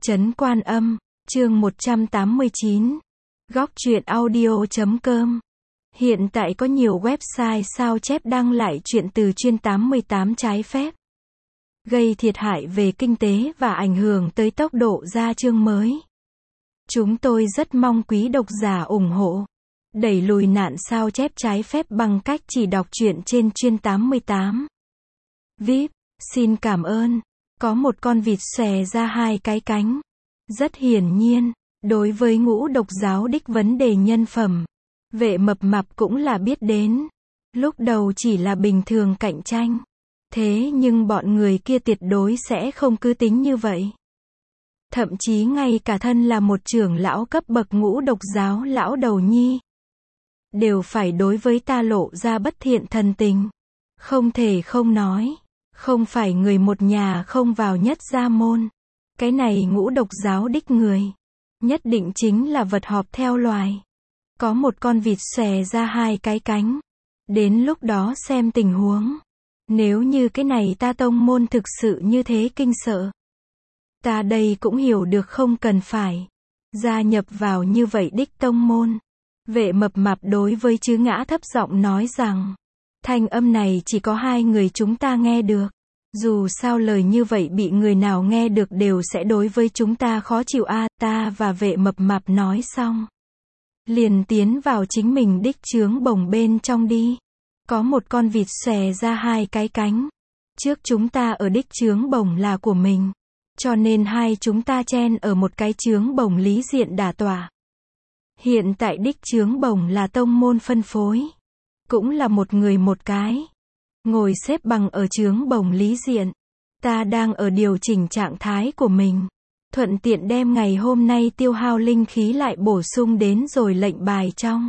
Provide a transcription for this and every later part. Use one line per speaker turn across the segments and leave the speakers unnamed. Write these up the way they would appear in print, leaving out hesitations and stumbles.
Trấn Quan Âm, chương 189. Góc truyện audio.com. Hiện tại có nhiều website sao chép đăng lại truyện từ chuyên 88 trái phép, gây thiệt hại về kinh tế và ảnh hưởng tới tốc độ ra chương mới. Chúng tôi rất mong quý độc giả ủng hộ, đẩy lùi nạn sao chép trái phép bằng cách chỉ đọc truyện trên chuyên 88. VIP, xin cảm ơn. Có một con vịt xòe ra hai cái cánh. Rất hiển nhiên, đối với ngũ độc giáo đích vấn đề nhân phẩm, Vệ Mập Mạp cũng là biết đến. Lúc đầu chỉ là bình thường cạnh tranh. Thế nhưng bọn người kia tuyệt đối sẽ không cứ tính như vậy. Thậm chí ngay cả thân là một trưởng lão cấp bậc ngũ độc giáo lão đầu nhi, đều phải đối với ta lộ ra bất thiện thần tình. Không thể không nói, không phải người một nhà không vào nhất gia môn. Cái này ngũ độc giáo đích người, nhất định chính là vật họp theo loài. Có một con vịt xòe ra hai cái cánh. Đến lúc đó xem tình huống. Nếu như cái này ta tông môn thực sự như thế kinh sợ, ta đây cũng hiểu được không cần phải gia nhập vào như vậy đích tông môn. Vệ Mập Mạp đối với Chứ Ngã thấp giọng nói rằng, thanh âm này chỉ có hai người chúng ta nghe được. Dù sao lời như vậy bị người nào nghe được đều sẽ đối với chúng ta khó chịu a. Ta và Vệ Mập Mạp nói xong, liền tiến vào chính mình đích chướng bổng bên trong đi. Có một con vịt xòe ra hai cái cánh. Trước chúng ta ở đích chướng bổng là của mình, cho nên hai chúng ta chen ở một cái chướng bổng lý diện đả tỏa. Hiện tại đích chướng bổng là tông môn phân phối, cũng là một người một cái, ngồi xếp bằng ở chướng bổng lý diện. Ta đang ở điều chỉnh trạng thái của mình, thuận tiện đem ngày hôm nay tiêu hao linh khí lại bổ sung đến rồi lệnh bài trong.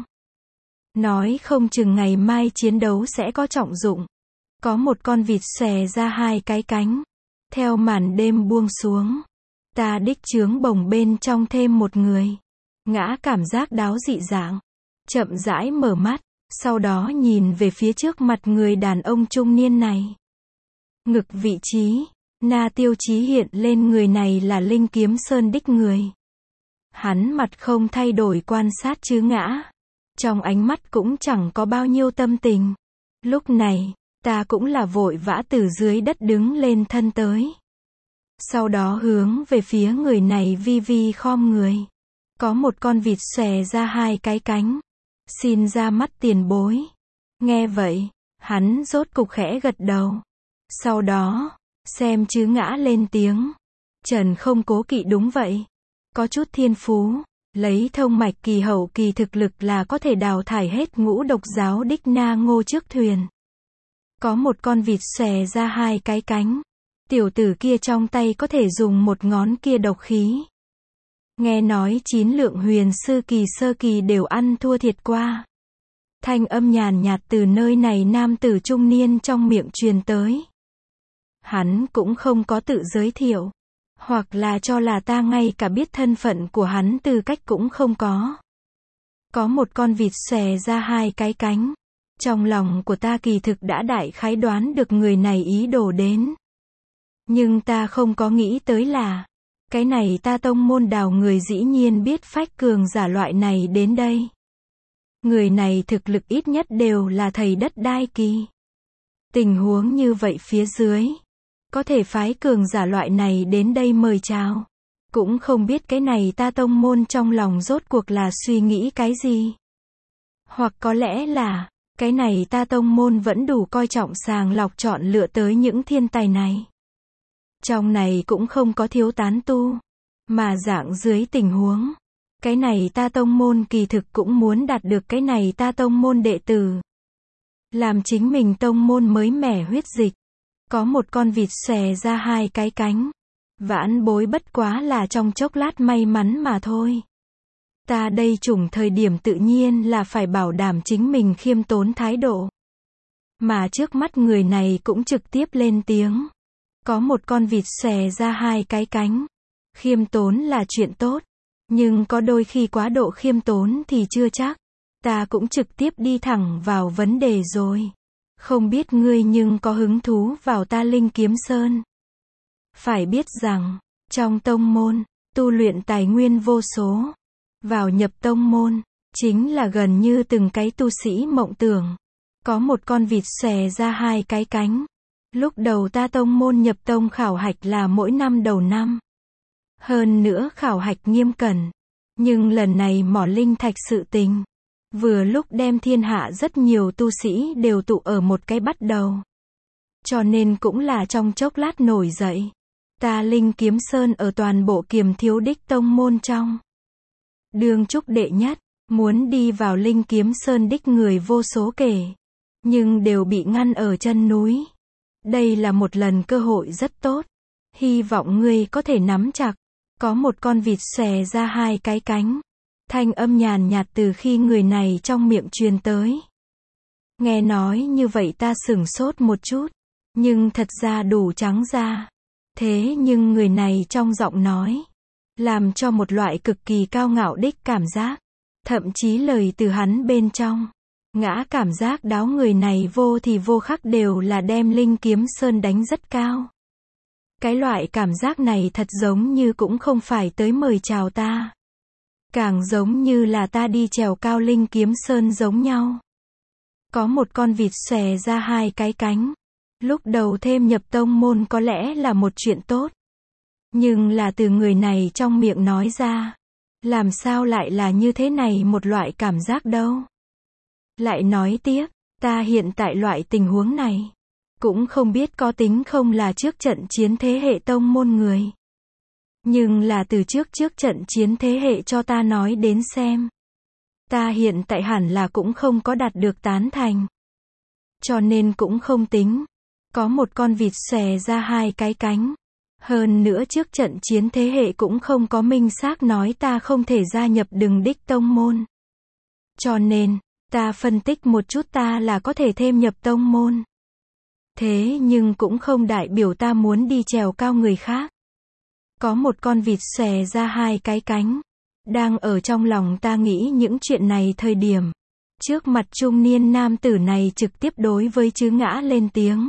Nói không chừng ngày mai chiến đấu sẽ có trọng dụng. Có một con vịt xòe ra hai cái cánh. Theo màn đêm buông xuống, ta đích chướng bổng bên trong thêm một người. Ngã cảm giác đáo dị dạng, chậm rãi mở mắt, sau đó nhìn về phía trước mặt người đàn ông trung niên này. Ngực vị trí, na tiêu chí hiện lên người này là Linh Kiếm Sơn đích người. Hắn mặt không thay đổi quan sát Chứ Ngã. Trong ánh mắt cũng chẳng có bao nhiêu tâm tình. Lúc này, ta cũng là vội vã từ dưới đất đứng lên thân tới. Sau đó hướng về phía người này vi vi khom người. Có một con vịt xòe ra hai cái cánh. Xin ra mắt tiền bối. Nghe vậy, hắn rốt cục khẽ gật đầu. Sau đó, xem Chứ Ngã lên tiếng. Trần không cố kỵ đúng vậy. Có chút thiên phú. Lấy thông mạch kỳ hậu kỳ thực lực là có thể đào thải hết ngũ độc giáo đích na ngô trước thuyền. Có một con vịt xòe ra hai cái cánh. Tiểu tử kia trong tay có thể dùng một ngón kia độc khí. Nghe nói 9 lượng huyền sư kỳ sơ kỳ đều ăn thua thiệt qua. Thanh âm nhàn nhạt từ nơi này nam tử trung niên trong miệng truyền tới. Hắn cũng không có tự giới thiệu. Hoặc là cho là ta ngay cả biết thân phận của hắn tư cách cũng không có. Có một con vịt xòe ra hai cái cánh. Trong lòng của ta kỳ thực đã đại khái đoán được người này ý đồ đến. Nhưng ta không có nghĩ tới là, cái này ta tông môn đào người dĩ nhiên biết phách cường giả loại này đến đây. Người này thực lực ít nhất đều là thầy đất đai kỳ. Tình huống như vậy phía dưới, có thể phái cường giả loại này đến đây mời chào. Cũng không biết cái này ta tông môn trong lòng rốt cuộc là suy nghĩ cái gì. Hoặc có lẽ là, cái này ta tông môn vẫn đủ coi trọng sàng lọc chọn lựa tới những thiên tài này. Trong này cũng không có thiếu tán tu. Mà dạng dưới tình huống, cái này ta tông môn kỳ thực cũng muốn đạt được cái này ta tông môn đệ tử. Làm chính mình tông môn mới mẻ huyết dịch. Có một con vịt xòe ra hai cái cánh. Vãn bối bất quá là trong chốc lát may mắn mà thôi. Ta đây chủng thời điểm tự nhiên là phải bảo đảm chính mình khiêm tốn thái độ. Mà trước mắt người này cũng trực tiếp lên tiếng. Có một con vịt xòe ra hai cái cánh. Khiêm tốn là chuyện tốt. Nhưng có đôi khi quá độ khiêm tốn thì chưa chắc. Ta cũng trực tiếp đi thẳng vào vấn đề rồi. Không biết ngươi nhưng có hứng thú vào ta Linh Kiếm Sơn. Phải biết rằng, trong tông môn, tu luyện tài nguyên vô số. Vào nhập tông môn, chính là gần như từng cái tu sĩ mộng tưởng. Có một con vịt xòe ra hai cái cánh. Lúc đầu ta tông môn nhập tông khảo hạch là mỗi năm đầu năm. Hơn nữa khảo hạch nghiêm cẩn. Nhưng lần này mỏ linh thạch sự tình. Vừa lúc đem thiên hạ rất nhiều tu sĩ đều tụ ở một cái bắt đầu. Cho nên cũng là trong chốc lát nổi dậy. Ta Linh Kiếm Sơn ở toàn bộ Kiềm Thiếu Đích tông môn trong. Đương trúc đệ nhất, muốn đi vào Linh Kiếm Sơn đích người vô số kể. Nhưng đều bị ngăn ở chân núi. Đây là một lần cơ hội rất tốt. Hy vọng ngươi có thể nắm chặt. Có một con vịt xòe ra hai cái cánh. Thanh âm nhàn nhạt từ khi người này trong miệng truyền tới. Nghe nói như vậy ta sửng sốt một chút. Nhưng thật ra đủ trắng ra. Thế nhưng người này trong giọng nói. Làm cho một loại cực kỳ cao ngạo đích cảm giác. Thậm chí lời từ hắn bên trong. Ngã cảm giác đáo người này vô thì vô khắc đều là đem Linh Kiếm Sơn đánh rất cao. Cái loại cảm giác này thật giống như cũng không phải tới mời chào ta. Càng giống như là ta đi trèo cao Linh Kiếm Sơn giống nhau. Có một con vịt xòe ra hai cái cánh. Lúc đầu thêm nhập tông môn có lẽ là một chuyện tốt. Nhưng là từ người này trong miệng nói ra. Làm sao lại là như thế này một loại cảm giác đâu. Lại nói tiếp, ta hiện tại loại tình huống này. Cũng không biết có tính không là trước trận chiến thế hệ tông môn người. Nhưng là từ trước trận chiến thế hệ cho ta nói đến xem. Ta hiện tại hẳn là cũng không có đạt được tán thành. Cho nên cũng không tính. Có một con vịt xòe ra hai cái cánh. Hơn nữa trước trận chiến thế hệ cũng không có minh xác nói ta không thể gia nhập Đừng Đích tông môn. Cho nên, ta phân tích một chút ta là có thể thêm nhập tông môn. Thế nhưng cũng không đại biểu ta muốn đi trèo cao người khác. Có một con vịt xòe ra hai cái cánh. Đang ở trong lòng ta nghĩ những chuyện này thời điểm. Trước mặt trung niên nam tử này trực tiếp đối với Trứ Ngã lên tiếng.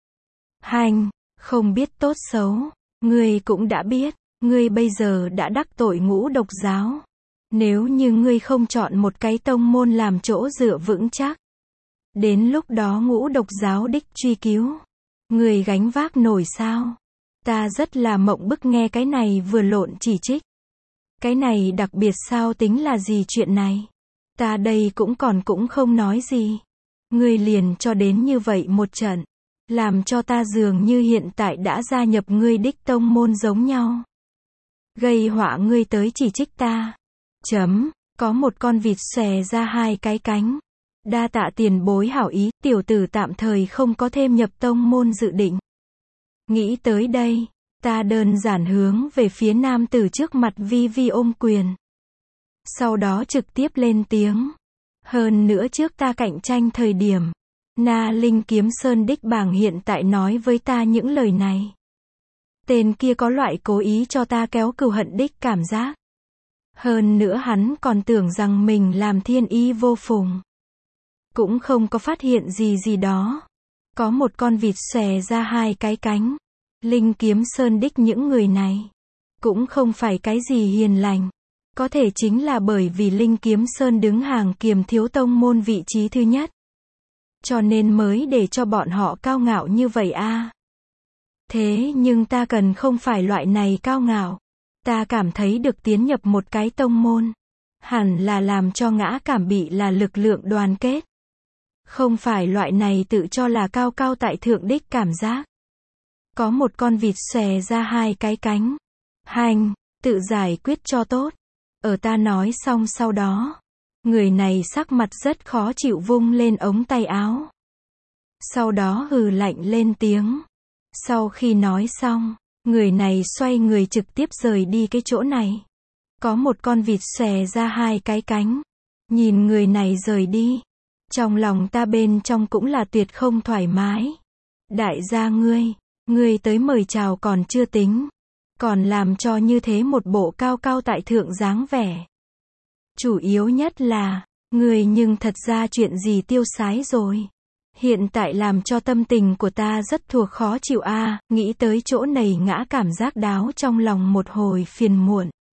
Hành, không biết tốt xấu. Ngươi cũng đã biết, ngươi bây giờ đã đắc tội Ngũ Độc giáo. Nếu như ngươi không chọn một cái tông môn làm chỗ dựa vững chắc. Đến lúc đó Ngũ Độc giáo đích truy cứu. Ngươi gánh vác nổi sao? Ta rất là mộng bức nghe cái này vừa lộn chỉ trích. Cái này đặc biệt sao tính là gì chuyện này? Ta đây cũng không nói gì. Ngươi liền cho đến như vậy một trận. Làm cho ta dường như hiện tại đã gia nhập ngươi đích tông môn giống nhau. Gây họa ngươi tới chỉ trích ta. Có một con vịt xòe ra hai cái cánh. Đa tạ tiền bối hảo ý, tiểu tử tạm thời không có thêm nhập tông môn dự định. Nghĩ tới đây, ta đơn giản hướng về phía nam tử trước mặt vi vi ôm quyền. Sau đó trực tiếp lên tiếng. Hơn nữa trước ta cạnh tranh thời điểm. Na Linh Kiếm Sơn đích bảng hiện tại nói với ta những lời này. Tên kia có loại cố ý cho ta kéo cừu hận đích cảm giác. Hơn nữa hắn còn tưởng rằng mình làm thiên y vô phùng. Cũng không có phát hiện gì đó. Có một con vịt xòe ra hai cái cánh. Linh Kiếm Sơn đích những người này. Cũng không phải cái gì hiền lành. Có thể chính là bởi vì Linh Kiếm Sơn đứng hàng Kiềm Thiếu tông môn vị trí thứ nhất. Cho nên mới để cho bọn họ cao ngạo như vậy a. Thế nhưng ta cần không phải loại này cao ngạo. Ta cảm thấy được tiến nhập một cái tông môn. Hẳn là làm cho ngã cảm bị là lực lượng đoàn kết. Không phải loại này tự cho là cao cao tại thượng đích cảm giác. Có một con vịt xòe ra hai cái cánh. Hành, tự giải quyết cho tốt. Ở ta nói xong sau đó. Người này sắc mặt rất khó chịu vung lên ống tay áo. Sau đó hừ lạnh lên tiếng. Sau khi nói xong, người này xoay người trực tiếp rời đi cái chỗ này. Có một con vịt xòe ra hai cái cánh. Nhìn người này rời đi. Trong lòng ta bên trong cũng là tuyệt không thoải mái. Đại gia ngươi tới mời chào còn chưa tính. Còn làm cho như thế một bộ cao cao tại thượng dáng vẻ. Chủ yếu nhất là, ngươi nhưng thật ra chuyện gì tiêu sái rồi. Hiện tại làm cho tâm tình của ta rất thuộc khó chịu a. Nghĩ tới chỗ này ngã cảm giác đáo trong lòng một hồi phiền muộn.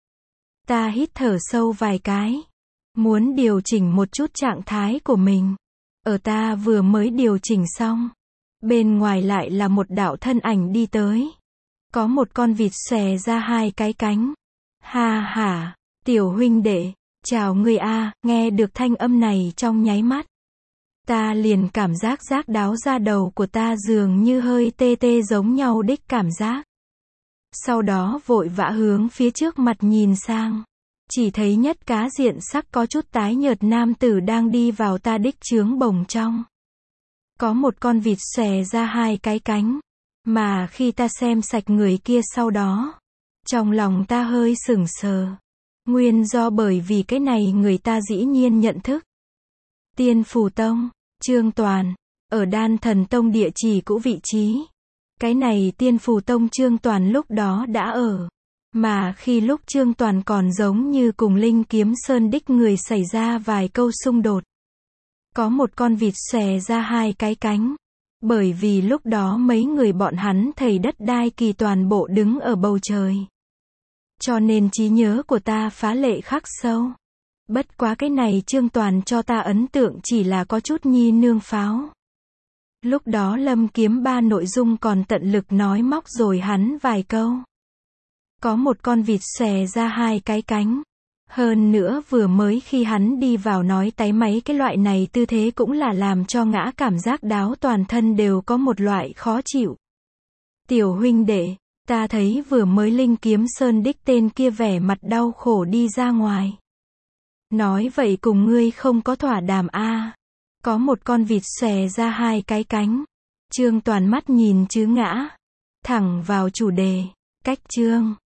Ta hít thở sâu vài cái. Muốn điều chỉnh một chút trạng thái của mình. Ở ta vừa mới điều chỉnh xong. Bên ngoài lại là một đạo thân ảnh đi tới. Có một con vịt xòe ra hai cái cánh. Ha hả, tiểu huynh đệ, chào ngươi a. Nghe được thanh âm này trong nháy mắt. Ta liền cảm giác đáo da đầu của ta dường như hơi tê tê giống nhau đích cảm giác. Sau đó vội vã hướng phía trước mặt nhìn sang. Chỉ thấy nhất cá diện sắc có chút tái nhợt nam tử đang đi vào ta đích chướng bồng trong. Có một con vịt xòe ra hai cái cánh. Mà khi ta xem sạch người kia sau đó, trong lòng ta hơi sửng sờ. Nguyên do bởi vì cái này người ta dĩ nhiên nhận thức. Tiên Phù Tông, Trương Toàn, ở Đan Thần Tông địa chỉ cũ vị trí. Cái này Tiên Phù Tông Trương Toàn lúc đó đã ở. Mà khi lúc Trương Toàn còn giống như cùng Linh Kiếm Sơn đích người xảy ra vài câu xung đột. Có một con vịt xòe ra hai cái cánh. Bởi vì lúc đó mấy người bọn hắn thầy đất đai kỳ toàn bộ đứng ở bầu trời. Cho nên trí nhớ của ta phá lệ khắc sâu. Bất quá cái này Trương Toàn cho ta ấn tượng chỉ là có chút nhi nương pháo. Lúc đó Lâm Kiếm Ba nội dung còn tận lực nói móc rồi hắn vài câu. Có một con vịt xòe ra hai cái cánh. Hơn nữa vừa mới khi hắn đi vào nói táy máy cái loại này tư thế cũng là làm cho ngã cảm giác đáo toàn thân đều có một loại khó chịu. Tiểu huynh đệ, ta thấy vừa mới Linh Kiếm Sơn đích tên kia vẻ mặt đau khổ đi ra ngoài. Nói vậy cùng ngươi không có thỏa đàm a. Có một con vịt xòe ra hai cái cánh. Trương Toàn mắt nhìn chứ ngã. Thẳng vào chủ đề. Cách chương.